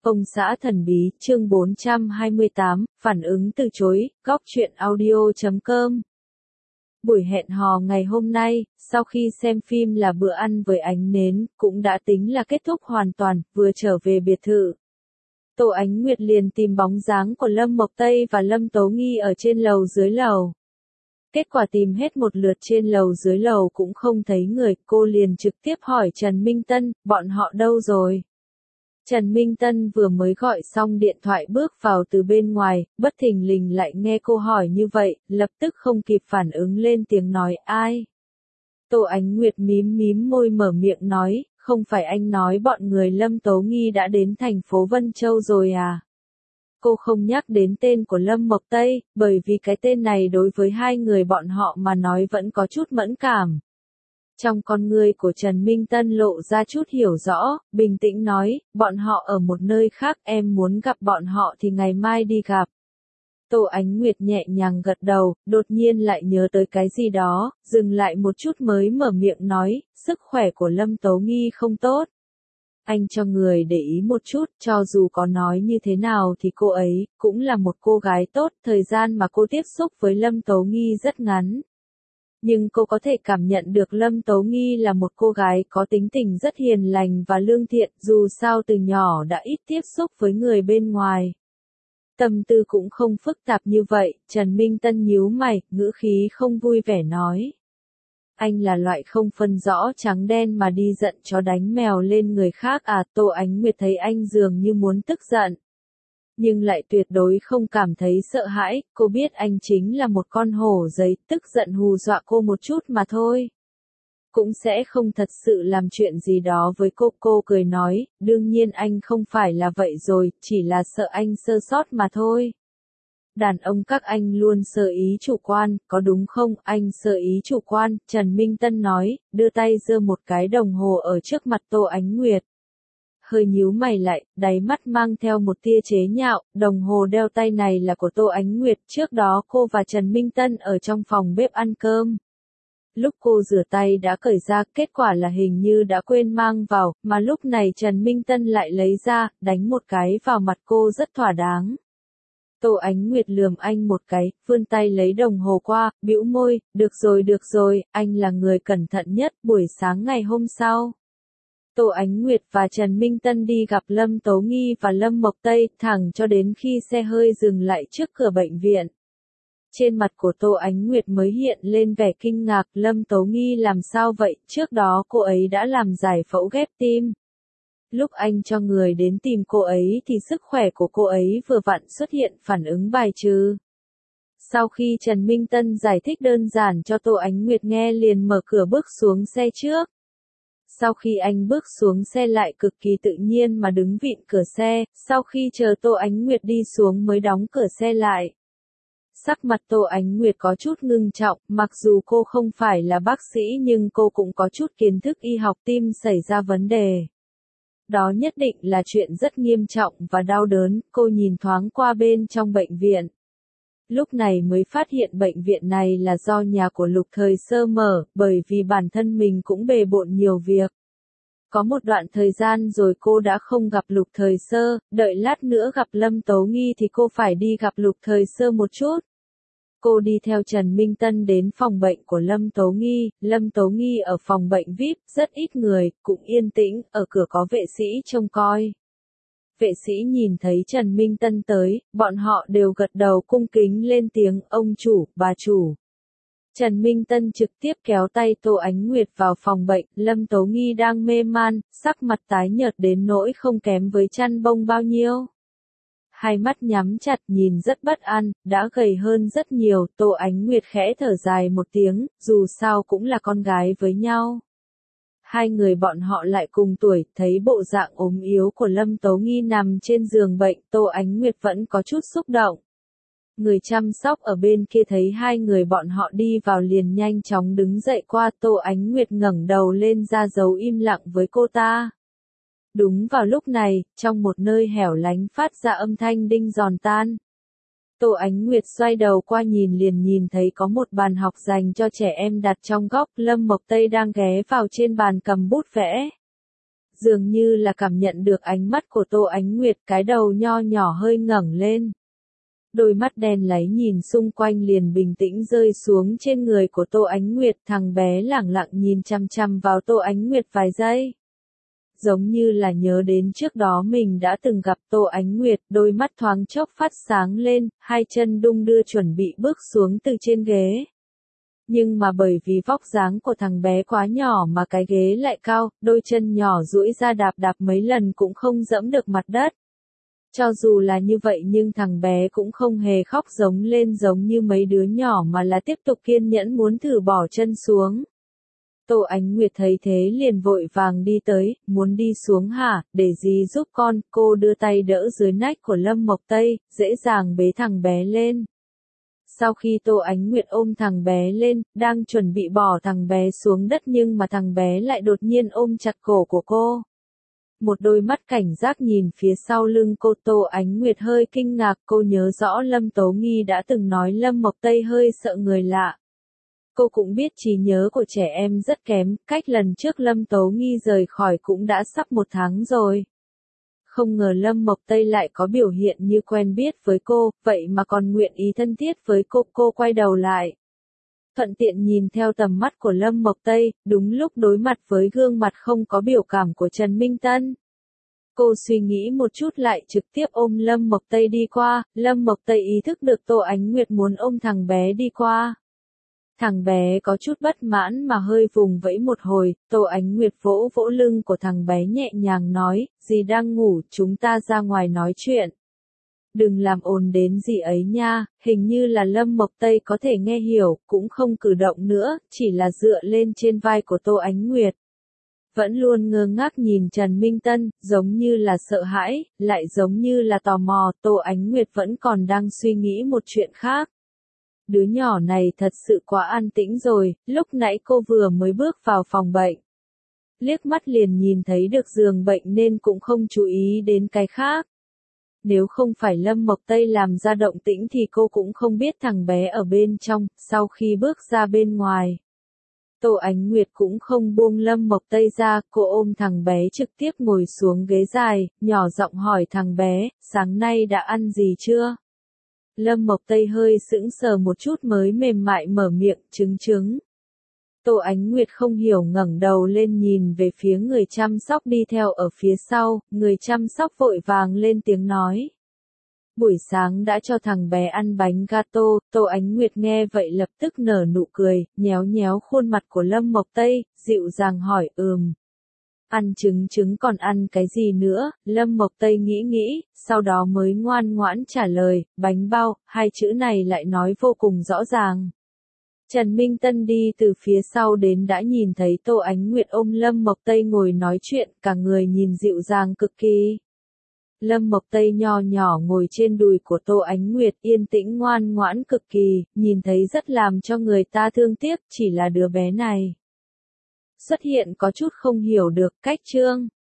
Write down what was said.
Công xã thần bí, chương 428, phản ứng từ chối, góc truyện audio.com. Buổi hẹn hò ngày hôm nay, sau khi xem phim là bữa ăn với ánh nến, cũng đã tính là kết thúc hoàn toàn, vừa trở về biệt thự. Tô Ánh Nguyệt liền tìm bóng dáng của Lâm Mộc Tây và Lâm Tố Nghi ở trên lầu dưới lầu. Kết quả tìm hết một lượt trên lầu dưới lầu cũng không thấy người, cô liền trực tiếp hỏi Trần Minh Tân, bọn họ đâu rồi? Trần Minh Tân vừa mới gọi xong điện thoại bước vào từ bên ngoài, bất thình lình lại nghe cô hỏi như vậy, lập tức không kịp phản ứng lên tiếng nói ai. Tô Ánh Nguyệt mím mím môi mở miệng nói, không phải anh nói bọn người Lâm Tố Nghi đã đến thành phố Vân Châu rồi à? Cô không nhắc đến tên của Lâm Mộc Tây, bởi vì cái tên này đối với hai người bọn họ mà nói vẫn có chút mẫn cảm. Trong con người của Trần Minh Tân lộ ra chút hiểu rõ, bình tĩnh nói, bọn họ ở một nơi khác, em muốn gặp bọn họ thì ngày mai đi gặp. Tô Ánh Nguyệt nhẹ nhàng gật đầu, đột nhiên lại nhớ tới cái gì đó, dừng lại một chút mới mở miệng nói, sức khỏe của Lâm Tố Nghi không tốt. Anh cho người để ý một chút, cho dù có nói như thế nào thì cô ấy cũng là một cô gái tốt, thời gian mà cô tiếp xúc với Lâm Tố Nghi rất ngắn. Nhưng cô có thể cảm nhận được Lâm Tố Nghi là một cô gái có tính tình rất hiền lành và lương thiện, dù sao từ nhỏ đã ít tiếp xúc với người bên ngoài. Tâm tư cũng không phức tạp như vậy, Trần Minh Tân nhíu mày, ngữ khí không vui vẻ nói. Anh là loại không phân rõ trắng đen mà đi giận chó đánh mèo lên người khác à? Tô Ánh Nguyệt thấy anh dường như muốn tức giận. Nhưng lại tuyệt đối không cảm thấy sợ hãi, cô biết anh chính là một con hổ giấy, tức giận hù dọa cô một chút mà thôi. Cũng sẽ không thật sự làm chuyện gì đó với cô cười nói, đương nhiên anh không phải là vậy rồi, chỉ là sợ anh sơ sót mà thôi. Đàn ông các anh luôn sơ ý chủ quan, có đúng không? Anh sơ ý chủ quan, Trần Minh Tân nói, đưa tay giơ một cái đồng hồ ở trước mặt Tô Ánh Nguyệt. Hơi nhíu mày lại, đáy mắt mang theo một tia chế nhạo, đồng hồ đeo tay này là của Tô Ánh Nguyệt, trước đó cô và Trần Minh Tân ở trong phòng bếp ăn cơm. Lúc cô rửa tay đã cởi ra, kết quả là hình như đã quên mang vào, mà lúc này Trần Minh Tân lại lấy ra, đánh một cái vào mặt cô rất thỏa đáng. Tô Ánh Nguyệt lườm anh một cái, vươn tay lấy đồng hồ qua, bĩu môi, được rồi, anh là người cẩn thận nhất, buổi sáng ngày hôm sau. Tô Ánh Nguyệt và Trần Minh Tân đi gặp Lâm Tố Nghi và Lâm Mộc Tây, thẳng cho đến khi xe hơi dừng lại trước cửa bệnh viện. Trên mặt của Tô Ánh Nguyệt mới hiện lên vẻ kinh ngạc, Lâm Tố Nghi làm sao vậy, trước đó cô ấy đã làm giải phẫu ghép tim. Lúc anh cho người đến tìm cô ấy thì sức khỏe của cô ấy vừa vặn xuất hiện phản ứng bài trừ. Sau khi Trần Minh Tân giải thích đơn giản cho Tô Ánh Nguyệt nghe liền mở cửa bước xuống xe trước. Sau khi anh bước xuống xe lại cực kỳ tự nhiên mà đứng vịn cửa xe, sau khi chờ Tô Ánh Nguyệt đi xuống mới đóng cửa xe lại. Sắc mặt Tô Ánh Nguyệt có chút ngưng trọng, mặc dù cô không phải là bác sĩ nhưng cô cũng có chút kiến thức y học tim xảy ra vấn đề. Đó nhất định là chuyện rất nghiêm trọng và đau đớn, cô nhìn thoáng qua bên trong bệnh viện. Lúc này mới phát hiện bệnh viện này là do nhà của Lục Thời Sơ mở, bởi vì bản thân mình cũng bề bộn nhiều việc. Có một đoạn thời gian rồi cô đã không gặp Lục Thời Sơ, đợi lát nữa gặp Lâm Tố Nghi thì cô phải đi gặp Lục Thời Sơ một chút. Cô đi theo Trần Minh Tân đến phòng bệnh của Lâm Tố Nghi ở phòng bệnh VIP, rất ít người, cũng yên tĩnh, ở cửa có vệ sĩ trông coi. Vệ sĩ nhìn thấy Trần Minh Tân tới, bọn họ đều gật đầu cung kính lên tiếng, ông chủ, bà chủ. Trần Minh Tân trực tiếp kéo tay Tô Ánh Nguyệt vào phòng bệnh, Lâm Tố Nghi đang mê man, sắc mặt tái nhợt đến nỗi không kém với chăn bông bao nhiêu. Hai mắt nhắm chặt nhìn rất bất an, đã gầy hơn rất nhiều, Tô Ánh Nguyệt khẽ thở dài một tiếng, dù sao cũng là con gái với nhau. Hai người bọn họ lại cùng tuổi, thấy bộ dạng ốm yếu của Lâm Tố Nghi nằm trên giường bệnh, Tô Ánh Nguyệt vẫn có chút xúc động. Người chăm sóc ở bên kia thấy hai người bọn họ đi vào liền nhanh chóng đứng dậy qua, Tô Ánh Nguyệt ngẩng đầu lên ra dấu im lặng với cô ta. Đúng vào lúc này, trong một nơi hẻo lánh phát ra âm thanh đinh giòn tan. Tô Ánh Nguyệt xoay đầu qua liền nhìn thấy có một bàn học dành cho trẻ em đặt trong góc, Lâm Mộc Tây đang ghé vào trên bàn cầm bút vẽ. Dường như là cảm nhận được ánh mắt của Tô Ánh Nguyệt, cái đầu nho nhỏ hơi ngẩng lên. Đôi mắt đen láy nhìn xung quanh liền bình tĩnh rơi xuống trên người của Tô Ánh Nguyệt, thằng bé lẳng lặng nhìn chăm chăm vào Tô Ánh Nguyệt vài giây. Giống như là nhớ đến trước đó mình đã từng gặp Tô Ánh Nguyệt, đôi mắt thoáng chốc phát sáng lên, hai chân đung đưa chuẩn bị bước xuống từ trên ghế. Nhưng mà bởi vì vóc dáng của thằng bé quá nhỏ mà cái ghế lại cao, đôi chân nhỏ duỗi ra đạp đạp mấy lần cũng không dẫm được mặt đất. Cho dù là như vậy nhưng thằng bé cũng không hề khóc giống lên giống như mấy đứa nhỏ mà là tiếp tục kiên nhẫn muốn thử bỏ chân xuống. Tô Ánh Nguyệt thấy thế liền vội vàng đi tới, muốn đi xuống hả, để dì giúp con, cô đưa tay đỡ dưới nách của Lâm Mộc Tây, dễ dàng bế thằng bé lên. Sau khi Tô Ánh Nguyệt ôm thằng bé lên, đang chuẩn bị bỏ thằng bé xuống đất nhưng mà thằng bé lại đột nhiên ôm chặt cổ của cô. Một đôi mắt cảnh giác nhìn phía sau lưng cô, Tô Ánh Nguyệt hơi kinh ngạc, cô nhớ rõ Lâm Tố Nghi đã từng nói Lâm Mộc Tây hơi sợ người lạ. Cô cũng biết trí nhớ của trẻ em rất kém, cách lần trước Lâm Tố Nghi rời khỏi cũng đã sắp 1 tháng rồi. Không ngờ Lâm Mộc Tây lại có biểu hiện như quen biết với cô, vậy mà còn nguyện ý thân thiết với cô quay đầu lại. Thuận tiện nhìn theo tầm mắt của Lâm Mộc Tây, đúng lúc đối mặt với gương mặt không có biểu cảm của Trần Minh Tân. Cô suy nghĩ một chút lại trực tiếp ôm Lâm Mộc Tây đi qua, Lâm Mộc Tây ý thức được Tô Ánh Nguyệt muốn ôm thằng bé đi qua. Thằng bé có chút bất mãn mà hơi vùng vẫy một hồi, Tô Ánh Nguyệt vỗ vỗ lưng của thằng bé nhẹ nhàng nói, dì đang ngủ, chúng ta ra ngoài nói chuyện. Đừng làm ồn đến gì ấy nha, hình như là Lâm Mộc Tây có thể nghe hiểu, cũng không cử động nữa, chỉ là dựa lên trên vai của Tô Ánh Nguyệt. Vẫn luôn ngơ ngác nhìn Trần Minh Tân, giống như là sợ hãi, lại giống như là tò mò, Tô Ánh Nguyệt vẫn còn đang suy nghĩ một chuyện khác. Đứa nhỏ này thật sự quá an tĩnh rồi, lúc nãy cô vừa mới bước vào phòng bệnh. Liếc mắt liền nhìn thấy được giường bệnh nên cũng không chú ý đến cái khác. Nếu không phải Lâm Mộc Tây làm ra động tĩnh thì cô cũng không biết thằng bé ở bên trong, sau khi bước ra bên ngoài. Tô Ánh Nguyệt cũng không buông Lâm Mộc Tây ra, cô ôm thằng bé trực tiếp ngồi xuống ghế dài, nhỏ giọng hỏi thằng bé, sáng nay đã ăn gì chưa? Lâm Mộc Tây hơi sững sờ một chút mới mềm mại mở miệng, trứng. Tô Ánh Nguyệt không hiểu ngẩng đầu lên nhìn về phía người chăm sóc đi theo ở phía sau, người chăm sóc vội vàng lên tiếng nói. Buổi sáng đã cho thằng bé ăn bánh gato, Tô Ánh Nguyệt nghe vậy lập tức nở nụ cười, nhéo nhéo khuôn mặt của Lâm Mộc Tây, dịu dàng hỏi Ăn trứng còn ăn cái gì nữa, Lâm Mộc Tây nghĩ, sau đó mới ngoan ngoãn trả lời, bánh bao, 2 chữ này lại nói vô cùng rõ ràng. Trần Minh Tân đi từ phía sau đến đã nhìn thấy Tô Ánh Nguyệt ôm Lâm Mộc Tây ngồi nói chuyện, cả người nhìn dịu dàng cực kỳ. Lâm Mộc Tây nho nhỏ ngồi trên đùi của Tô Ánh Nguyệt yên tĩnh ngoan ngoãn cực kỳ, nhìn thấy rất làm cho người ta thương tiếc, chỉ là đứa bé này. Xuất hiện có chút không hiểu được, cách chương.